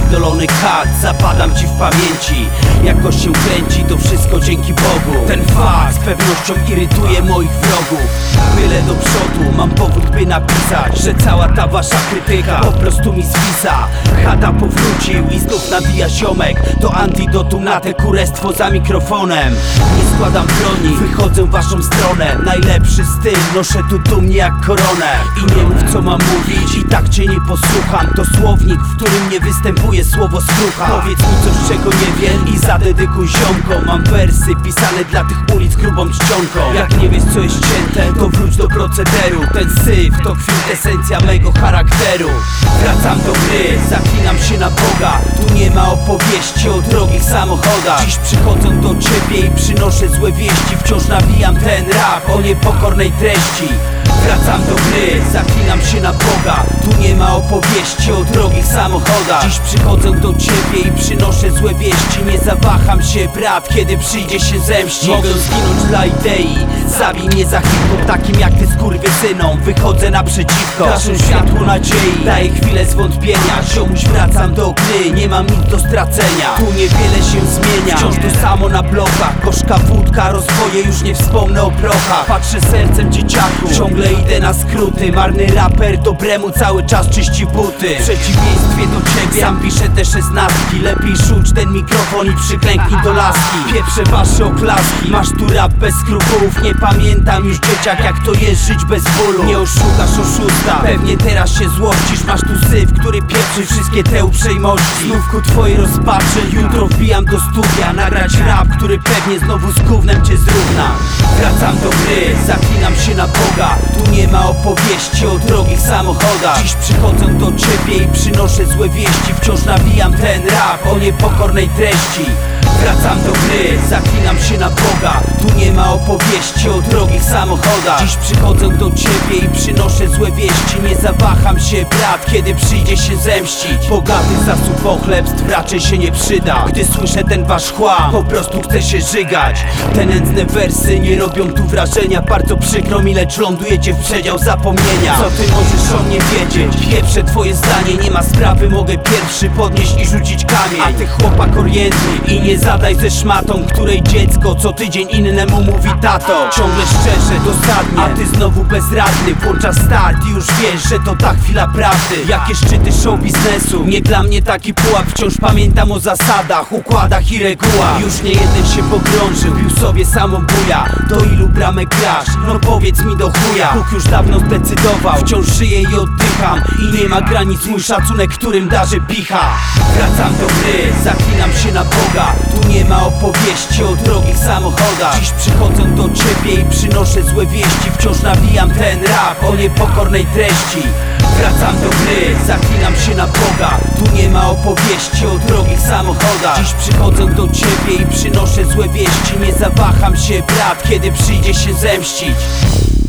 Pierdolony kat, zapadam ci w pamięci. Jak gościem kręci, to wszystko dzięki Bogu. Ten fakt z pewnością irytuje moich wrogów. Byle do przodu, mam powód by napisać, że cała ta wasza krytyka po prostu mi zwisa. Chata powrócił i znów nabija ziomek. To antidotum na te kurestwo za mikrofonem. Nie składam broni, wychodzę w waszą stronę. Najlepszy styl, noszę tu dumnie jak koronę. I nie mów co mam mówić, i tak cię nie posłucham. To słownik, w którym nie występuje słowo skrucha. Powiedz mi coś czego nie wiem i zadedykuj ziomkom. Mam wersy pisane dla tych ulic grubą czcionką. Jak nie wiesz co jest cięte, to wróć do procederu. Ten syf to kwintesencja mego charakteru. Wracam do gry, zaklinam się na Boga. Tu nie ma opowieści o drogich samochodach. Dziś przychodzę do ciebie i przynoszę złe wieści. Wciąż nawijam ten rap o niepokornej treści. Wracam do gry, zaklinam się na Boga. Tu nie ma opowieści o drogich samochodach. Dziś przychodzę do ciebie i przynoszę złe wieści. Nie zawaham się brat, kiedy przyjdzie się zemścić. Mogę zginąć dla idei, zabij mnie za hip-hop takim jak ty skurwysynom. Wychodzę naprzeciwko, gaszę światło nadziei. Daję chwilę zwątpienia, ziomuś wracam do gry. Nie mam nic do stracenia, tu niewiele się zmienia. Wciąż to samo na blokach, gorzka wódka, rozwoje, już nie wspomnę o prochach. Patrzę sercem dzieciaku, ciągle idę na skróty. Marny raper dobremu cały czas czyści buty. W przeciwieństwie do ciebie sam piszę te szesnastki. Lepiej rzuć ten mikrofon i przyklęknij do laski. Pieprzę wasze oklaski, masz tu rap bez skrupułów. Nie pamiętam już dzieciak jak to jest żyć bez bólu. Nie oszukasz oszusta, pewnie teraz się złościsz. Masz tu syf, który pieprzy wszystkie te uprzejmości. Znów ku twojej rozpaczy, jutro wbijam do studia. Nagrać rap, który pewnie znowu z gównem cię zrówna. Wracam do gry, zaklinam się na Boga. Tu nie ma opowieści o drogich samochodach. Dziś przychodzę do ciebie i przynoszę złe wieści. Wciąż nawijam ten rap o niepokornej treści. Wracam do gry, zaklinam się na Boga. Tu nie ma opowieści o drogich samochodach. Dziś przychodzę do ciebie i przynoszę złe wieści. Nie zawaham się brat, kiedy przyjdzie się zemścić. Bogaty zasób pochlebstw raczej się nie przyda. Gdy słyszę ten wasz chłam, po prostu chcę się żygać. Te nędzne wersy nie robią tu wrażenia. Bardzo przykro mi, lecz lądujecie w przedział zapomnienia. Co ty możesz o mnie wiedzieć? Pieprzę twoje zdanie, nie ma sprawy, mogę pierwszy podnieść i rzucić kamień. A ty chłopak orientuj i nie zadaj ze szmatą, której dziecko co tydzień innemu mówi tato. Ciągle szczerze, dosadnie, a ty znowu bezradny. Włącza start i już wiesz, że to ta chwila prawdy. Jakie szczyty show biznesu, nie dla mnie taki pułap. Wciąż pamiętam o zasadach, układach i regułach. Już nie jeden się pogrążył, pił sobie samobuja. Do ilu bramek grasz? No powiedz mi do chuja. Bóg już dawno zdecydował, wciąż żyję i oddycham. I nie ma granic mój szacunek, którym darzę picha. Wracam do gry, zaklinam się na Boga. Tu nie ma opowieści o drogich samochodach. Dziś przychodzę do ciebie i przynoszę złe wieści. Wciąż nawijam ten rap o niepokornej treści. Wracam do gry, zaklinam się na Boga. Tu nie ma opowieści o drogich samochodach. Dziś przychodzę do ciebie i przynoszę złe wieści. Nie zawaham się brat, kiedy przyjdzie się zemścić.